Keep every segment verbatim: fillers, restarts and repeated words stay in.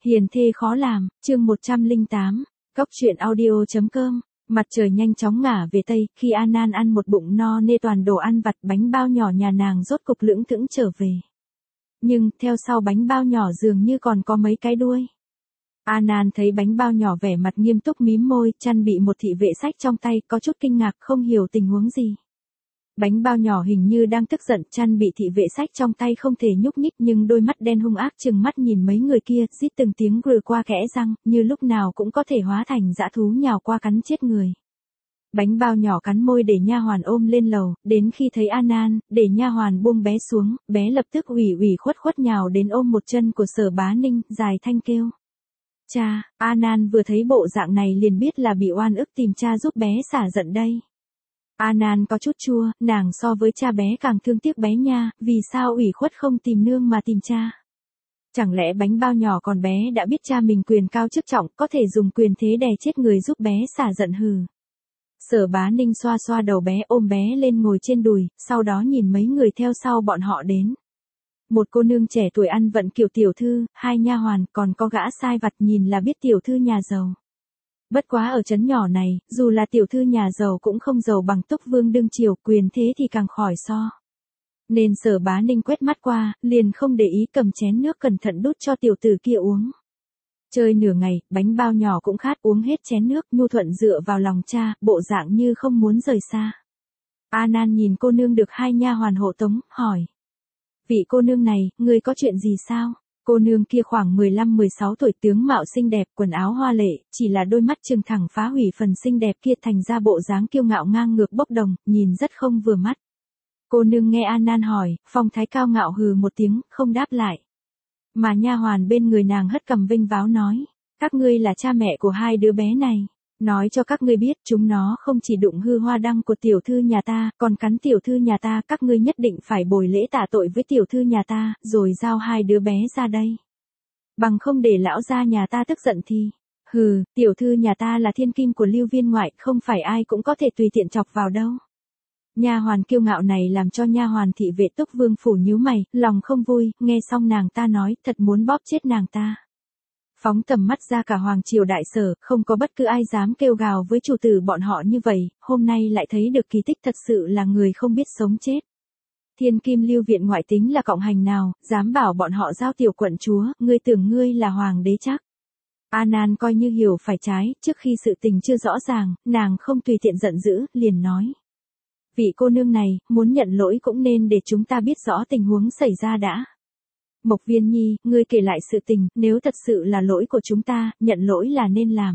Hiền thê khó làm, chương một trăm lẻ tám, Cóc truyện audio chấm com. Mặt trời nhanh chóng ngả về Tây, khi An An ăn một bụng no nê toàn đồ ăn vặt, bánh bao nhỏ nhà nàng rốt cục lững thững trở về. Nhưng, theo sau bánh bao nhỏ dường như còn có mấy cái đuôi. An An thấy bánh bao nhỏ vẻ mặt nghiêm túc mím môi, chăn bị một thị vệ xách trong tay, có chút kinh ngạc không hiểu tình huống gì. Bánh bao nhỏ hình như đang tức giận, chăn bị thị vệ xách trong tay không thể nhúc nhích, nhưng đôi mắt đen hung ác trừng mắt nhìn mấy người kia, rít từng tiếng rừ qua kẽ răng, như lúc nào cũng có thể hóa thành dã thú nhào qua cắn chết người. Bánh bao nhỏ cắn môi để nha hoàn ôm lên lầu, đến khi thấy An An, để nha hoàn buông bé xuống, bé lập tức ủy ủy khuất khuất nhào đến ôm một chân của Sở Bá Ninh, dài thanh kêu. Cha, An An vừa thấy bộ dạng này liền biết là bị oan ức, tìm cha giúp bé xả giận đây. An An có chút chua, nàng so với cha bé càng thương tiếc bé nha, vì sao ủy khuất không tìm nương mà tìm cha. Chẳng lẽ bánh bao nhỏ còn bé đã biết cha mình quyền cao chức trọng, có thể dùng quyền thế đè chết người giúp bé xả giận hừ. Sở Bá Ninh xoa xoa đầu bé, ôm bé lên ngồi trên đùi, sau đó nhìn mấy người theo sau bọn họ đến. Một cô nương trẻ tuổi ăn vận kiểu tiểu thư, hai nha hoàn, còn có gã sai vặt nhìn là biết tiểu thư nhà giàu. Bất quá ở trấn nhỏ này, dù là tiểu thư nhà giàu cũng không giàu bằng Túc Vương đương triều, quyền thế thì càng khỏi so. Nên Sở Bá Ninh quét mắt qua, liền không để ý, cầm chén nước cẩn thận đút cho tiểu tử kia uống. Chơi nửa ngày, bánh bao nhỏ cũng khát, uống hết chén nước, nhu thuận dựa vào lòng cha, bộ dạng như không muốn rời xa. An An nhìn cô nương được hai nha hoàn hộ tống, hỏi. Vị cô nương này, người có chuyện gì sao? Cô nương kia khoảng mười lăm mười sáu tuổi, tướng mạo xinh đẹp, quần áo hoa lệ, chỉ là đôi mắt trừng thẳng phá hủy phần xinh đẹp kia thành ra bộ dáng kiêu ngạo ngang ngược bốc đồng, nhìn rất không vừa mắt. Cô nương nghe An An hỏi, phong thái cao ngạo hừ một tiếng, không đáp lại. Mà nha hoàn bên người nàng hất cằm vênh váo nói, các ngươi là cha mẹ của hai đứa bé này. Nói cho các ngươi biết, chúng nó không chỉ đụng hư hoa đăng của tiểu thư nhà ta, còn cắn tiểu thư nhà ta, các ngươi nhất định phải bồi lễ tạ tội với tiểu thư nhà ta, rồi giao hai đứa bé ra đây. Bằng không để lão gia nhà ta tức giận thì, hừ, tiểu thư nhà ta là thiên kim của Lưu Viên ngoại, không phải ai cũng có thể tùy tiện chọc vào đâu. Nha hoàn kiêu ngạo này làm cho nha hoàn thị vệ Túc Vương phủ nhíu mày, lòng không vui, nghe xong nàng ta nói, thật muốn bóp chết nàng ta. Phóng tầm mắt ra cả hoàng triều đại sở, không có bất cứ ai dám kêu gào với chủ tử bọn họ như vậy, hôm nay lại thấy được kỳ tích, thật sự là người không biết sống chết. Thiên kim Lưu viện ngoại tính là cộng hành nào, dám bảo bọn họ giao tiểu quận chúa, ngươi tưởng ngươi là hoàng đế chắc. An An coi như hiểu phải trái, trước khi sự tình chưa rõ ràng, nàng không tùy tiện giận dữ, liền nói. Vị cô nương này, muốn nhận lỗi cũng nên để chúng ta biết rõ tình huống xảy ra đã. Mộc Viên Nhi, ngươi kể lại sự tình, nếu thật sự là lỗi của chúng ta, nhận lỗi là nên làm.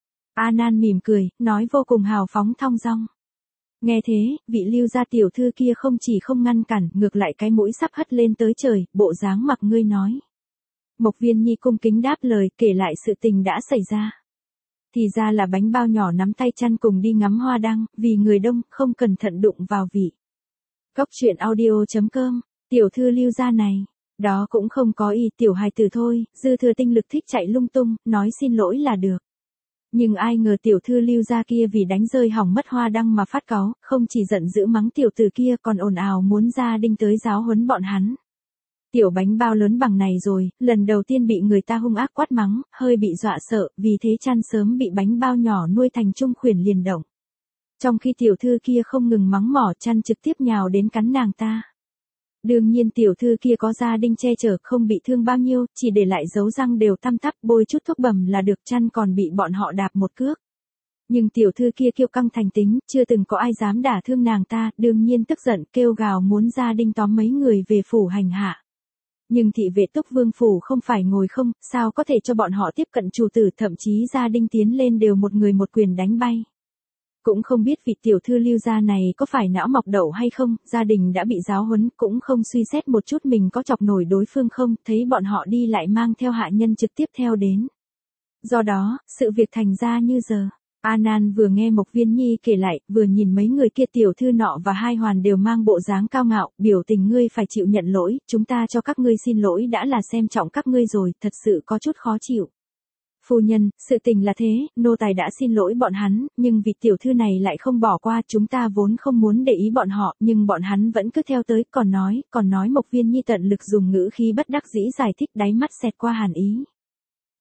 An An mỉm cười, nói vô cùng hào phóng thong dong. Nghe thế, vị Lưu gia tiểu thư kia không chỉ không ngăn cản, ngược lại cái mũi sắp hất lên tới trời, bộ dáng mặc ngươi nói. Mộc Viên Nhi cung kính đáp lời, kể lại sự tình đã xảy ra. Thì ra là bánh bao nhỏ nắm tay chăn cùng đi ngắm hoa đăng, vì người đông, không cẩn thận đụng vào vị. Cóc truyện audio chấm com, tiểu thư Lưu gia này. Đó cũng không có ý, tiểu hài tử thôi, dư thừa tinh lực thích chạy lung tung, nói xin lỗi là được. Nhưng ai ngờ tiểu thư Lưu gia kia vì đánh rơi hỏng mất hoa đăng mà phát cáu, không chỉ giận dữ mắng tiểu tử kia còn ồn ào muốn ra đinh tới giáo huấn bọn hắn. Tiểu bánh bao lớn bằng này rồi, lần đầu tiên bị người ta hung ác quát mắng, hơi bị dọa sợ, vì thế chăn sớm bị bánh bao nhỏ nuôi thành trung khuyển liền động. Trong khi tiểu thư kia không ngừng mắng mỏ, chăn trực tiếp nhào đến cắn nàng ta. Đương nhiên tiểu thư kia có gia đinh che chở, không bị thương bao nhiêu, chỉ để lại dấu răng đều tăm tắp, bôi chút thuốc bầm là được, chăn còn bị bọn họ đạp một cước. Nhưng tiểu thư kia kiêu căng thành tính, chưa từng có ai dám đả thương nàng ta, đương nhiên tức giận kêu gào muốn gia đinh tóm mấy người về phủ hành hạ. Nhưng thị vệ Túc Vương phủ không phải ngồi không, sao có thể cho bọn họ tiếp cận chủ tử, thậm chí gia đinh tiến lên đều một người một quyền đánh bay. Cũng không biết vị tiểu thư Lưu gia này có phải não mọc đậu hay không, gia đình đã bị giáo huấn, cũng không suy xét một chút mình có chọc nổi đối phương không, thấy bọn họ đi lại mang theo hạ nhân trực tiếp theo đến. Do đó, sự việc thành ra như giờ. An An vừa nghe Mộc Viên Nhi kể lại, vừa nhìn mấy người kia tiểu thư nọ và hai hoàn đều mang bộ dáng cao ngạo, biểu tình ngươi phải chịu nhận lỗi, chúng ta cho các ngươi xin lỗi đã là xem trọng các ngươi rồi, thật sự có chút khó chịu. Phu nhân, sự tình là thế, nô tài đã xin lỗi bọn hắn, nhưng vị tiểu thư này lại không bỏ qua, chúng ta vốn không muốn để ý bọn họ, nhưng bọn hắn vẫn cứ theo tới, còn nói, còn nói Mộc Viên Nhi tận lực dùng ngữ khí bất đắc dĩ giải thích, đáy mắt xẹt qua hàn ý.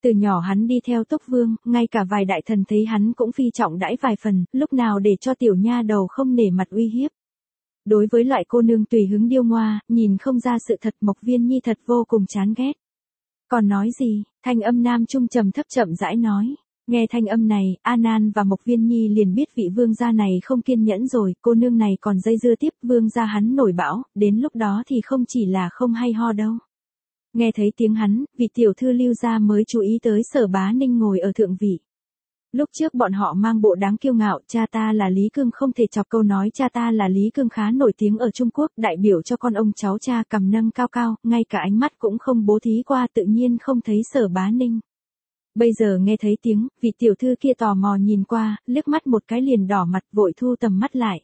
Từ nhỏ hắn đi theo Túc Vương, ngay cả vài đại thần thấy hắn cũng phi trọng đãi vài phần, lúc nào để cho tiểu nha đầu không nể mặt uy hiếp. Đối với loại cô nương tùy hứng điêu ngoa, nhìn không ra sự thật, Mộc Viên Nhi thật vô cùng chán ghét. Còn nói gì, thanh âm nam trung trầm thấp chậm rãi nói. Nghe thanh âm này, A Nan và Mộc Viên Nhi liền biết vị vương gia này không kiên nhẫn rồi, cô nương này còn dây dưa tiếp, vương gia hắn nổi bão, đến lúc đó thì không chỉ là không hay ho đâu. Nghe thấy tiếng hắn, vị tiểu thư Lưu gia mới chú ý tới Sở Bá Ninh ngồi ở thượng vị. Lúc trước bọn họ mang bộ đáng kiêu ngạo, cha ta là Lý Cương không thể chọc câu nói cha ta là Lý Cương khá nổi tiếng ở Trung Quốc, đại biểu cho con ông cháu cha cầm nâng cao cao, ngay cả ánh mắt cũng không bố thí qua, tự nhiên không thấy Sở Bá Ninh. Bây giờ nghe thấy tiếng, vị tiểu thư kia tò mò nhìn qua, liếc mắt một cái liền đỏ mặt, vội thu tầm mắt lại.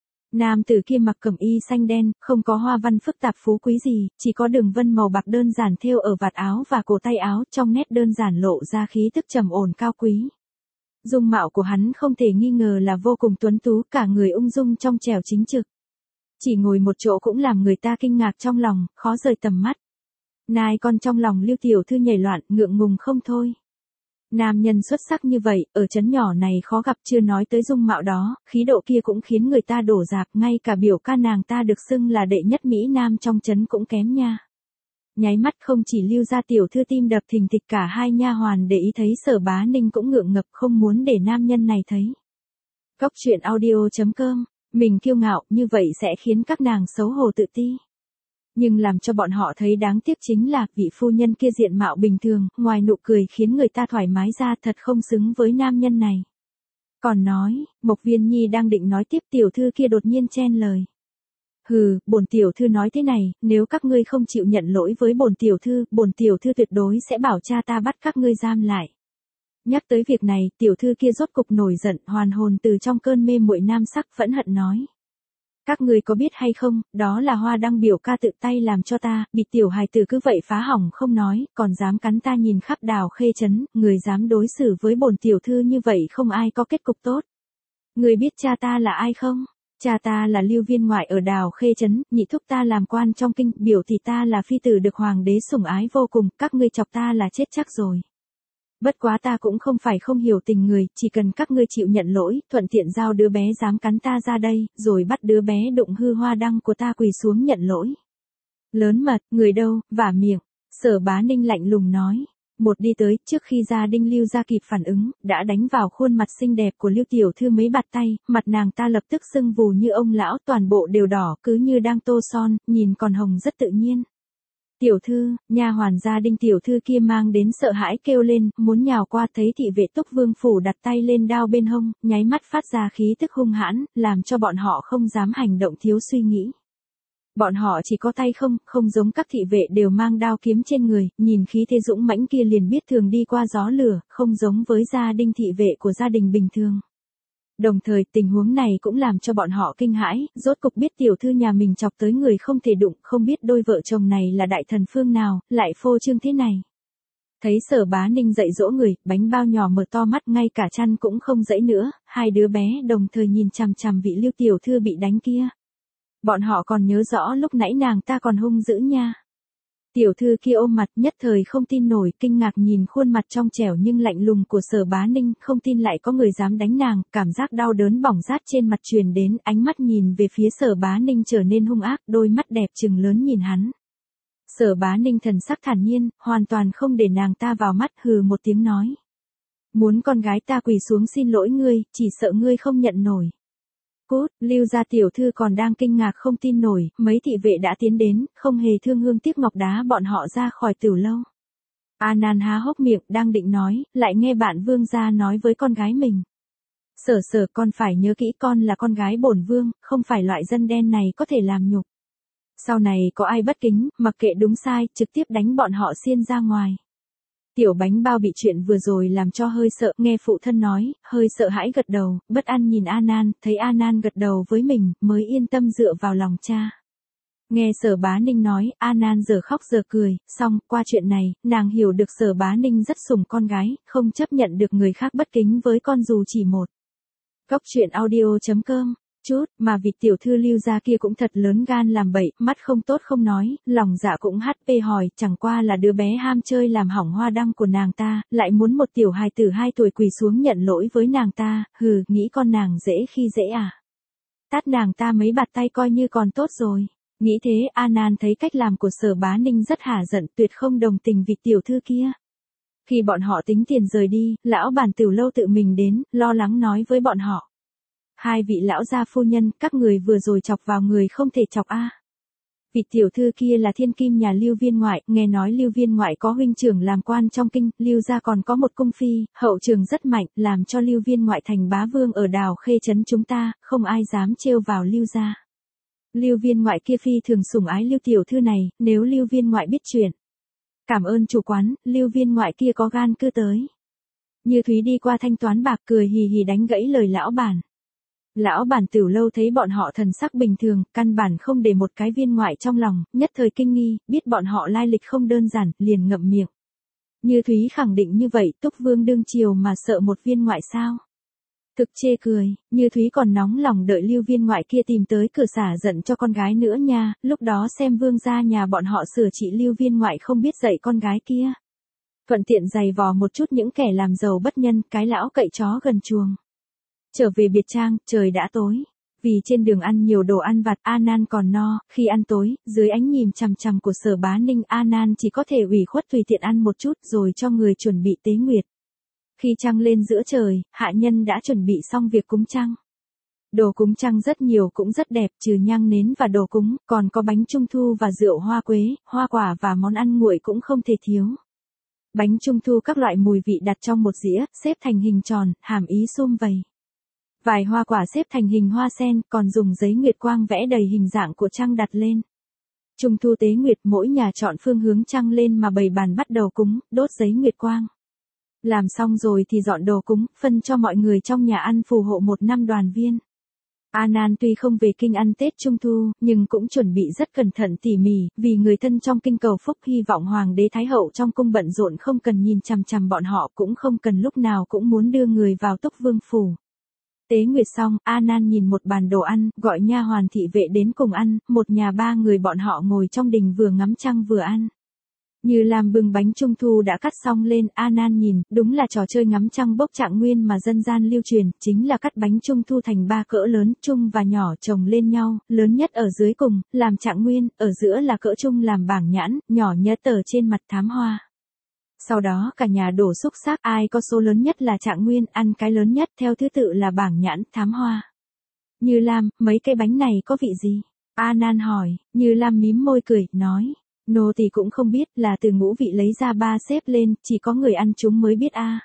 Nam tử kia mặc cẩm y xanh đen, không có hoa văn phức tạp phú quý gì, chỉ có đường vân màu bạc đơn giản thêu ở vạt áo và cổ tay áo, trong nét đơn giản lộ ra khí tức trầm ổn cao quý. Dung mạo của hắn không thể nghi ngờ là vô cùng tuấn tú, cả người ung dung trong trẻo chính trực. Chỉ ngồi một chỗ cũng làm người ta kinh ngạc trong lòng, khó rời tầm mắt. Nai con trong lòng Lưu tiểu thư nhảy loạn, ngượng ngùng không thôi. Nam nhân xuất sắc như vậy, ở trấn nhỏ này khó gặp, chưa nói tới dung mạo đó, khí độ kia cũng khiến người ta đổ dạp, ngay cả biểu ca nàng ta được xưng là đệ nhất Mỹ Nam trong trấn cũng kém nha. Nháy mắt không chỉ Lưu gia tiểu thư tim đập thình thịch, cả hai nha hoàn để ý thấy Sở Bá Ninh cũng ngượng ngập, không muốn để nam nhân này thấy. Cóc truyện audio chấm com, mình kiêu ngạo như vậy sẽ khiến các nàng xấu hổ tự ti. Nhưng làm cho bọn họ thấy đáng tiếc chính là vị phu nhân kia diện mạo bình thường, ngoài nụ cười khiến người ta thoải mái ra, thật không xứng với nam nhân này. Còn nói, Mộc Viên Nhi đang định nói tiếp, tiểu thư kia đột nhiên chen lời. Hừ, bổn tiểu thư nói thế này, nếu các ngươi không chịu nhận lỗi với bổn tiểu thư, bổn tiểu thư tuyệt đối sẽ bảo cha ta bắt các ngươi giam lại. Nhắc tới việc này, tiểu thư kia rốt cục nổi giận, hoàn hồn từ trong cơn mê muội nam sắc, phẫn hận nói. Các người có biết hay không, đó là Hoa Đăng biểu ca tự tay làm cho ta, bị tiểu hài tử cứ vậy phá hỏng không nói, còn dám cắn ta nhìn khắp Đào Khê trấn, người dám đối xử với bổn tiểu thư như vậy không ai có kết cục tốt. Người biết cha ta là ai không? Cha ta là Lưu viên ngoại ở Đào Khê trấn, nhị thúc ta làm quan trong kinh, biểu thì ta là phi tử được hoàng đế sủng ái vô cùng, các ngươi chọc ta là chết chắc rồi. Bất quá ta cũng không phải không hiểu tình người, chỉ cần các ngươi chịu nhận lỗi, thuận tiện giao đứa bé dám cắn ta ra đây, rồi bắt đứa bé đụng hư hoa đăng của ta quỳ xuống nhận lỗi. Lớn mật, người đâu, vả miệng, Sở Bá Ninh lạnh lùng nói. Một đi tới, trước khi gia đình Lưu gia kịp phản ứng, đã đánh vào khuôn mặt xinh đẹp của Lưu tiểu thư mấy bạt tay, mặt nàng ta lập tức sưng vù như ông lão, toàn bộ đều đỏ, cứ như đang tô son, nhìn còn hồng rất tự nhiên. Tiểu thư, nha hoàn gia đình tiểu thư kia mang đến sợ hãi kêu lên, muốn nhào qua, thấy thị vệ Túc Vương phủ đặt tay lên đao bên hông, nháy mắt phát ra khí tức hung hãn, làm cho bọn họ không dám hành động thiếu suy nghĩ. Bọn họ chỉ có tay không, không giống các thị vệ đều mang đao kiếm trên người, nhìn khí thế dũng mãnh kia liền biết thường đi qua gió lửa, không giống với gia đình thị vệ của gia đình bình thường. Đồng thời tình huống này cũng làm cho bọn họ kinh hãi, rốt cục biết tiểu thư nhà mình chọc tới người không thể đụng, không biết đôi vợ chồng này là đại thần phương nào, lại phô trương thế này. Thấy Sở Bá Ninh dạy dỗ người, bánh bao nhỏ mở to mắt, ngay cả chăn cũng không dãy nữa, hai đứa bé đồng thời nhìn chằm chằm vị Lưu tiểu thư bị đánh kia. Bọn họ còn nhớ rõ lúc nãy nàng ta còn hung dữ nha. Tiểu thư kia ôm mặt, nhất thời không tin nổi, kinh ngạc nhìn khuôn mặt trong trẻo nhưng lạnh lùng của Sở Bá Ninh, không tin lại có người dám đánh nàng, cảm giác đau đớn bỏng rát trên mặt truyền đến, ánh mắt nhìn về phía Sở Bá Ninh trở nên hung ác, đôi mắt đẹp trừng lớn nhìn hắn. Sở Bá Ninh thần sắc thản nhiên, hoàn toàn không để nàng ta vào mắt, hừ một tiếng nói. Muốn con gái ta quỳ xuống xin lỗi ngươi, chỉ sợ ngươi không nhận nổi. Cút, Lưu gia tiểu thư còn đang kinh ngạc không tin nổi, mấy thị vệ đã tiến đến, không hề thương hương tiếc ngọc đá bọn họ ra khỏi tiểu lâu. A Nan há hốc miệng, đang định nói, lại nghe bạn vương gia nói với con gái mình. Sở sở, con phải nhớ kỹ, con là con gái bổn vương, không phải loại dân đen này có thể làm nhục. Sau này có ai bất kính, mặc kệ đúng sai, trực tiếp đánh bọn họ xiên ra ngoài. Tiểu bánh bao bị chuyện vừa rồi làm cho hơi sợ, nghe phụ thân nói, hơi sợ hãi gật đầu, bất an nhìn A Nan, thấy A Nan gật đầu với mình, mới yên tâm dựa vào lòng cha. Nghe Sở Bá Ninh nói, A Nan giờ khóc giờ cười, xong, qua chuyện này, nàng hiểu được Sở Bá Ninh rất sủng con gái, không chấp nhận được người khác bất kính với con dù chỉ một. Cóc truyện audio chấm com chút, mà vị tiểu thư Lưu gia kia cũng thật lớn gan làm bậy, mắt không tốt không nói, lòng dạ cũng hát pê hỏi, chẳng qua là đứa bé ham chơi làm hỏng hoa đăng của nàng ta, lại muốn một tiểu hài tử hai tuổi quỳ xuống nhận lỗi với nàng ta, hừ, nghĩ con nàng dễ khi dễ à. Tát nàng ta mấy bạt tay coi như còn tốt rồi. Nghĩ thế, An An thấy cách làm của Sở Bá Ninh rất hả giận, tuyệt không đồng tình vị tiểu thư kia. Khi bọn họ tính tiền rời đi, lão bản Tửu Lâu tự mình đến, lo lắng nói với bọn họ. Hai vị lão gia phu nhân, các người vừa rồi chọc vào người không thể chọc a. Vị tiểu thư kia là thiên kim nhà Lưu Viên ngoại, nghe nói Lưu Viên ngoại có huynh trưởng làm quan trong kinh, Lưu gia còn có một cung phi, hậu trường rất mạnh, làm cho Lưu Viên ngoại thành bá vương ở Đào Khê trấn chúng ta, không ai dám trêu vào Lưu gia. Lưu Viên ngoại kia phi thường sủng ái Lưu tiểu thư này, nếu Lưu Viên ngoại biết chuyện. Cảm ơn chủ quán, Lưu Viên ngoại kia có gan cứ tới. Như Thúy đi qua thanh toán bạc cười hì hì đánh gãy lời lão bản. Lão bản Tửu Lâu thấy bọn họ thần sắc bình thường, căn bản không để một cái viên ngoại trong lòng, nhất thời kinh nghi, biết bọn họ lai lịch không đơn giản, liền ngậm miệng. Như Thúy khẳng định như vậy, Túc Vương đương triều mà sợ một viên ngoại sao? Thực chê cười, Như Thúy còn nóng lòng đợi Lưu Viên ngoại kia tìm tới cửa xả giận cho con gái nữa nha, lúc đó xem vương gia nhà bọn họ sửa trị Lưu Viên ngoại không biết dạy con gái kia. Thuận tiện giày vò một chút những kẻ làm giàu bất nhân, cái lão cậy chó gần chuồng. Trở về biệt trang, trời đã tối. Vì trên đường ăn nhiều đồ ăn vặt, An An còn no, khi ăn tối, dưới ánh nhìn chằm chằm của Sở Bá Ninh, An An chỉ có thể ủy khuất tùy tiện ăn một chút rồi cho người chuẩn bị tế nguyệt. Khi trăng lên giữa trời, hạ nhân đã chuẩn bị xong việc cúng trăng. Đồ cúng trăng rất nhiều cũng rất đẹp, trừ nhang nến và đồ cúng, còn có bánh trung thu và rượu hoa quế, hoa quả và món ăn nguội cũng không thể thiếu. Bánh trung thu các loại mùi vị đặt trong một dĩa, xếp thành hình tròn, hàm ý sum vầy. Vài hoa quả xếp thành hình hoa sen, còn dùng giấy nguyệt quang vẽ đầy hình dạng của trăng đặt lên. Trung thu tế nguyệt, mỗi nhà chọn phương hướng trăng lên mà bày bàn bắt đầu cúng, đốt giấy nguyệt quang. Làm xong rồi thì dọn đồ cúng, phân cho mọi người trong nhà ăn phù hộ một năm đoàn viên. An An tuy không về kinh ăn Tết Trung Thu, nhưng cũng chuẩn bị rất cẩn thận tỉ mỉ, vì người thân trong kinh cầu phúc hy vọng Hoàng đế Thái hậu trong cung bận rộn không cần nhìn chằm chằm bọn họ, cũng không cần lúc nào cũng muốn đưa người vào Túc Vương phủ. Tế nguyệt xong, An An nhìn một bàn đồ ăn, gọi nha hoàn thị vệ đến cùng ăn, một nhà ba người bọn họ ngồi trong đình vừa ngắm trăng vừa ăn. Như làm bưng bánh trung thu đã cắt xong lên, An An nhìn, đúng là trò chơi ngắm trăng bốc trạng nguyên mà dân gian lưu truyền, chính là cắt bánh trung thu thành ba cỡ lớn, trung và nhỏ chồng lên nhau, lớn nhất ở dưới cùng, làm trạng nguyên, ở giữa là cỡ trung làm bảng nhãn, nhỏ nhất ở trên mặt thám hoa. Sau đó cả nhà đổ xúc xác, ai có số lớn nhất là trạng nguyên, ăn cái lớn nhất, theo thứ tự là bảng nhãn, thám hoa. Như Lam, mấy cái bánh này có vị gì? An An hỏi, Như Lam mím môi cười, nói. Nô thì cũng không biết, là từ ngũ vị lấy ra ba xếp lên, chỉ có người ăn chúng mới biết a. À.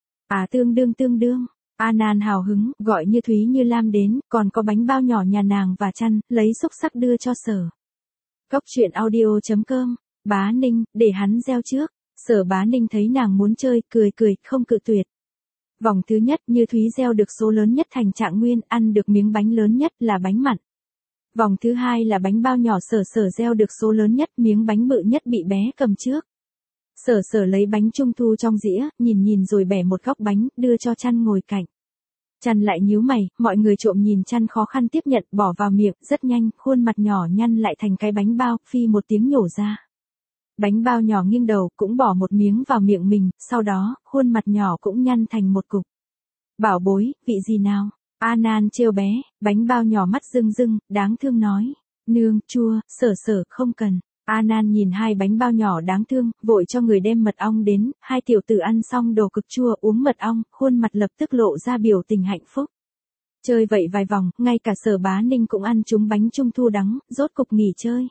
à tương đương tương đương. An An hào hứng, gọi Như Thúy Như Lam đến, còn có bánh bao nhỏ nhà nàng và chăn, lấy xúc xắc đưa cho Sở. Cốc truyện audio chấm com, Bá Ninh, để hắn gieo trước. Sở Bá Ninh thấy nàng muốn chơi, cười cười, không cự tuyệt. Vòng thứ nhất, Như Thúy gieo được số lớn nhất thành trạng nguyên, ăn được miếng bánh lớn nhất là bánh mặn. Vòng thứ hai là bánh bao nhỏ, Sở Sở gieo được số lớn nhất, miếng bánh bự nhất bị bé cầm trước. Sở Sở lấy bánh trung thu trong dĩa, nhìn nhìn rồi bẻ một góc bánh, đưa cho Chăn ngồi cạnh. Chăn lại nhíu mày, mọi người trộm nhìn Chăn khó khăn tiếp nhận, bỏ vào miệng, rất nhanh, khuôn mặt nhỏ nhăn lại thành cái bánh bao, phi một tiếng nhổ ra. Bánh bao nhỏ nghiêng đầu, cũng bỏ một miếng vào miệng mình, sau đó, khuôn mặt nhỏ cũng nhăn thành một cục. Bảo bối, vị gì nào? An An trêu bé, bánh bao nhỏ mắt rưng rưng, đáng thương nói. Nương, chua, Sở Sở, không cần. An An nhìn hai bánh bao nhỏ đáng thương, vội cho người đem mật ong đến, hai tiểu tử ăn xong đồ cực chua uống mật ong, khuôn mặt lập tức lộ ra biểu tình hạnh phúc. Chơi vậy vài vòng, ngay cả Sở Bá Ninh cũng ăn trúng bánh trung thu đắng, rốt cục nghỉ chơi.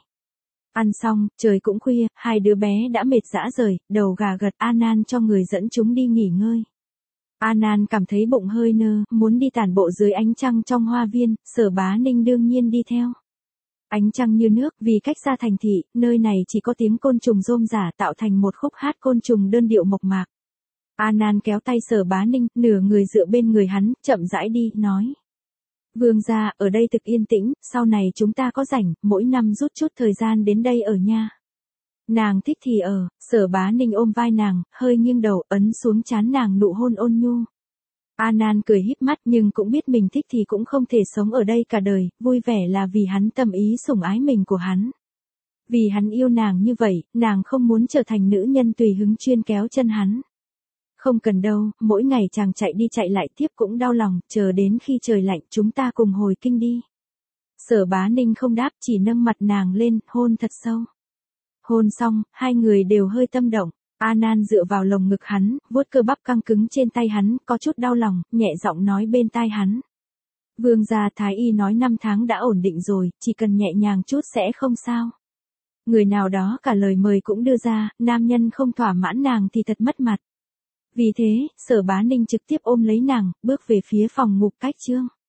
Ăn xong, trời cũng khuya, hai đứa bé đã mệt rã rời, đầu gà gật, An An cho người dẫn chúng đi nghỉ ngơi. An An cảm thấy bụng hơi nơ, muốn đi tản bộ dưới ánh trăng trong hoa viên, Sở Bá Ninh đương nhiên đi theo. Ánh trăng như nước, vì cách xa thành thị, nơi này chỉ có tiếng côn trùng rôm rả tạo thành một khúc hát côn trùng đơn điệu mộc mạc. An An kéo tay Sở Bá Ninh, nửa người dựa bên người hắn, chậm rãi đi, nói. Vương gia, ở đây thực yên tĩnh, sau này chúng ta có rảnh, mỗi năm rút chút thời gian đến đây ở nha. Nàng thích thì ở, Sở Bá Ninh ôm vai nàng, hơi nghiêng đầu, ấn xuống trán nàng nụ hôn ôn nhu. A Nan cười híp mắt nhưng cũng biết mình thích thì cũng không thể sống ở đây cả đời, vui vẻ là vì hắn tâm ý sủng ái mình của hắn. Vì hắn yêu nàng như vậy, nàng không muốn trở thành nữ nhân tùy hứng chuyên kéo chân hắn. Không cần đâu, mỗi ngày chàng chạy đi chạy lại tiếp cũng đau lòng, chờ đến khi trời lạnh chúng ta cùng hồi kinh đi. Sở Bá Ninh không đáp, chỉ nâng mặt nàng lên, hôn thật sâu. Hôn xong, hai người đều hơi tâm động. A Nan dựa vào lồng ngực hắn, vuốt cơ bắp căng cứng trên tay hắn, có chút đau lòng, nhẹ giọng nói bên tai hắn. Vương gia thái y nói năm tháng đã ổn định rồi, chỉ cần nhẹ nhàng chút sẽ không sao. Người nào đó cả lời mời cũng đưa ra, nam nhân không thỏa mãn nàng thì thật mất mặt. Vì thế, Sở Bá Ninh trực tiếp ôm lấy nàng, bước về phía phòng ngục cách chương.